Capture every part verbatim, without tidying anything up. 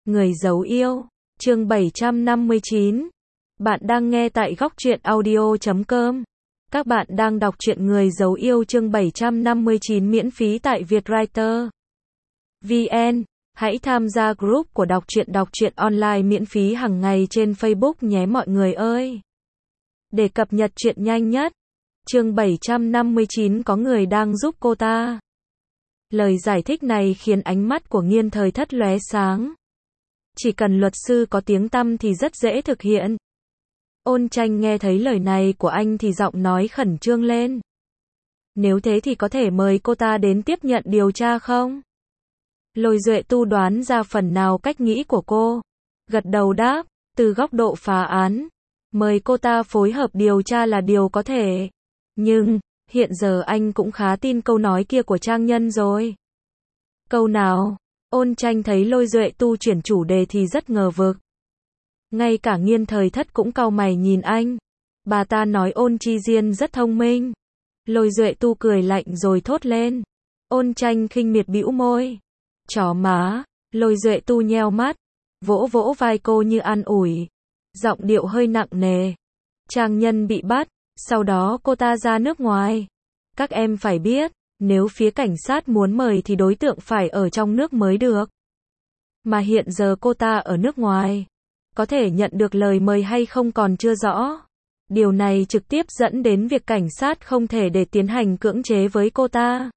Người giấu yêu, chương bảy trăm năm mươi chín. Bạn đang nghe tại góc truyện audio chấm com. Các bạn đang đọc truyện Người giấu yêu chương bảy trăm năm mươi chín miễn phí tại Vietwriter chấm vn. Hãy tham gia group của đọc truyện đọc truyện online miễn phí hàng ngày trên Facebook nhé mọi người ơi. Để cập nhật truyện nhanh nhất. Chương bảy trăm năm mươi chín có người đang giúp cô ta. Lời giải thích này khiến ánh mắt của Nghiên Thời Thất lóe sáng. Chỉ cần luật sư có tiếng tăm thì rất dễ thực hiện. Ôn Tranh nghe thấy lời này của anh thì giọng nói khẩn trương lên. Nếu thế thì có thể mời cô ta đến tiếp nhận điều tra không? Lôi Duệ Tu đoán ra phần nào cách nghĩ của cô. Gật đầu đáp, từ góc độ phá án, mời cô ta phối hợp điều tra là điều có thể. Nhưng, hiện giờ anh cũng khá tin câu nói kia của Trang Nhân rồi. Câu nào? Ôn Tranh thấy Lôi Duệ Tu chuyển chủ đề thì rất ngờ vực. Ngay cả Nghiên Thời Thất cũng cau mày nhìn anh. Bà ta nói Ôn Chi Diên rất thông minh. Lôi Duệ Tu cười lạnh rồi thốt lên. Ôn Tranh khinh miệt bĩu môi. Chó má. Lôi Duệ Tu nheo mắt, vỗ vỗ vai cô như an ủi. Giọng điệu hơi nặng nề. Trang Nhân bị bắt, sau đó cô ta ra nước ngoài. Các em phải biết, nếu phía cảnh sát muốn mời thì đối tượng phải ở trong nước mới được. Mà hiện giờ cô ta ở nước ngoài. Có thể nhận được lời mời hay không còn chưa rõ. Điều này trực tiếp dẫn đến việc cảnh sát không thể để tiến hành cưỡng chế với cô ta.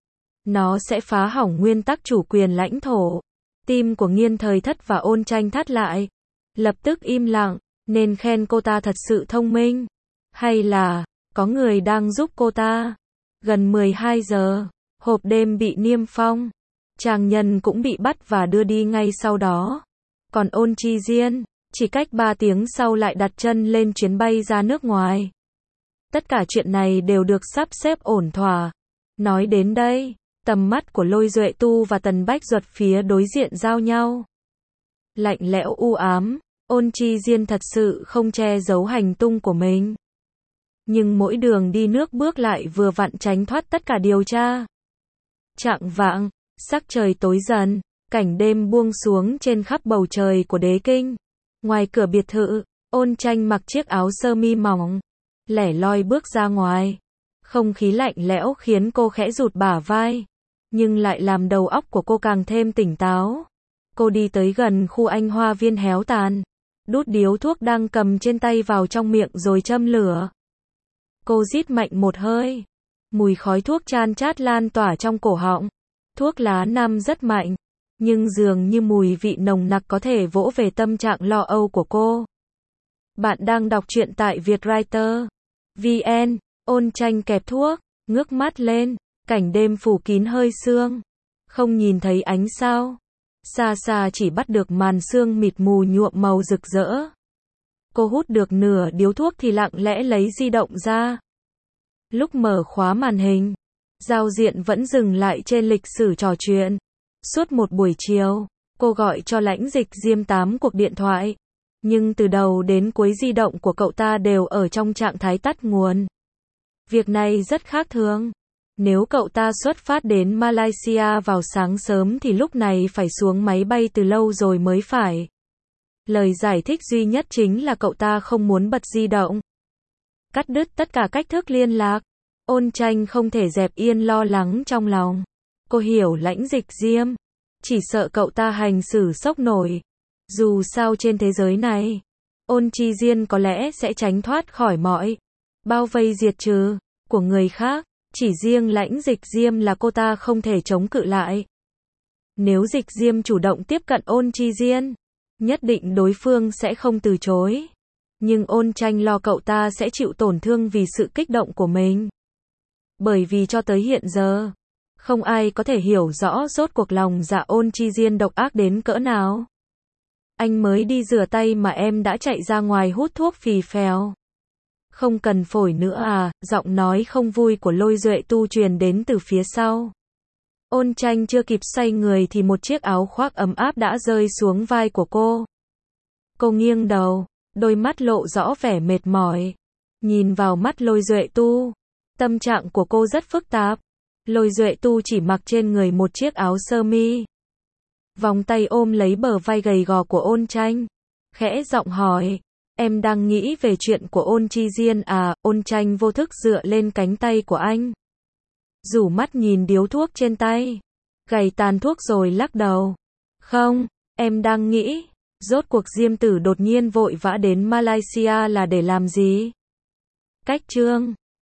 Nó sẽ phá hỏng nguyên tắc chủ quyền lãnh thổ. Tim của Nghiên Thời Thất và Ôn Tranh thắt lại. Lập tức im lặng, nên khen cô ta thật sự thông minh. Hay là, có người đang giúp cô ta. Gần mười hai giờ, hộp đêm bị niêm phong. Trang Nhân cũng bị bắt và đưa đi ngay sau đó. Còn Ôn Chi Diên, chỉ cách ba tiếng sau lại đặt chân lên chuyến bay ra nước ngoài. Tất cả chuyện này đều được sắp xếp ổn thỏa. Nói đến đây, tầm mắt của Lôi Duệ Tu và Tần Bách Duật phía đối diện giao nhau. Lạnh lẽo u ám, Ôn Chi Diên thật sự không che giấu hành tung của mình. Nhưng mỗi đường đi nước bước lại vừa vặn tránh thoát tất cả điều tra. Chạng vạng, sắc trời tối dần, cảnh đêm buông xuống trên khắp bầu trời của Đế Kinh. Ngoài cửa biệt thự, Ôn Tranh mặc chiếc áo sơ mi mỏng, lẻ loi bước ra ngoài. Không khí lạnh lẽo khiến cô khẽ rụt bả vai, nhưng lại làm đầu óc của cô càng thêm tỉnh táo. Cô đi tới gần khu anh hoa viên héo tàn, đút điếu thuốc đang cầm trên tay vào trong miệng rồi châm lửa. Cô rít mạnh một hơi. Mùi khói thuốc chan chát lan tỏa trong cổ họng. Thuốc lá năm rất mạnh, nhưng dường như mùi vị nồng nặc có thể vỗ về tâm trạng lo âu của cô. Bạn đang đọc truyện tại Vietwriter chấm vn. Ôn Tranh kẹp thuốc, ngước mắt lên, cảnh đêm phủ kín hơi sương. Không nhìn thấy ánh sao. Xa xa chỉ bắt được màn sương mịt mù nhuộm màu rực rỡ. Cô hút được nửa điếu thuốc thì lặng lẽ lấy di động ra. Lúc mở khóa màn hình, giao diện vẫn dừng lại trên lịch sử trò chuyện. Suốt một buổi chiều, cô gọi cho Lãnh Dịch Diêm tám cuộc điện thoại. Nhưng từ đầu đến cuối di động của cậu ta đều ở trong trạng thái tắt nguồn. Việc này rất khác thường. Nếu cậu ta xuất phát đến Malaysia vào sáng sớm thì lúc này phải xuống máy bay từ lâu rồi mới phải. Lời giải thích duy nhất chính là cậu ta không muốn bật di động. Cắt đứt tất cả cách thức liên lạc. Ôn Tranh không thể dẹp yên lo lắng trong lòng. Cô hiểu Lãnh Dịch Diêm. Chỉ sợ cậu ta hành xử sốc nổi. Dù sao trên thế giới này, Ôn Chi Diên có lẽ sẽ tránh thoát khỏi mọi bao vây diệt trừ của người khác. Chỉ riêng Lãnh Dịch Diêm là cô ta không thể chống cự lại. Nếu Dịch Diêm chủ động tiếp cận Ôn Chi Diên, nhất định đối phương sẽ không từ chối. Nhưng Ôn Tranh lo cậu ta sẽ chịu tổn thương vì sự kích động của mình. Bởi vì cho tới hiện giờ, không ai có thể hiểu rõ rốt cuộc lòng dạ Ôn Chi Diên độc ác đến cỡ nào. Anh mới đi rửa tay mà em đã chạy ra ngoài hút thuốc phì phèo. Không cần phổi nữa à, giọng nói không vui của Lôi Duệ Tu truyền đến từ phía sau. Ôn Tranh chưa kịp xoay người thì một chiếc áo khoác ấm áp đã rơi xuống vai của cô. Cô nghiêng đầu, đôi mắt lộ rõ vẻ mệt mỏi. Nhìn vào mắt Lôi Duệ Tu, tâm trạng của cô rất phức tạp. Lôi Duệ Tu chỉ mặc trên người một chiếc áo sơ mi. vòng tay ôm lấy bờ vai gầy gò của Ôn Tranh, khẽ giọng hỏi, em đang nghĩ về chuyện của Ôn Chi Diên à? Ôn Tranh vô thức dựa lên cánh tay của anh, rủ mắt nhìn điếu thuốc trên tay, gầy tàn thuốc rồi lắc đầu. Không, em đang nghĩ, rốt cuộc Diêm Tử đột nhiên vội vã đến Malaysia là để làm gì? Cách chương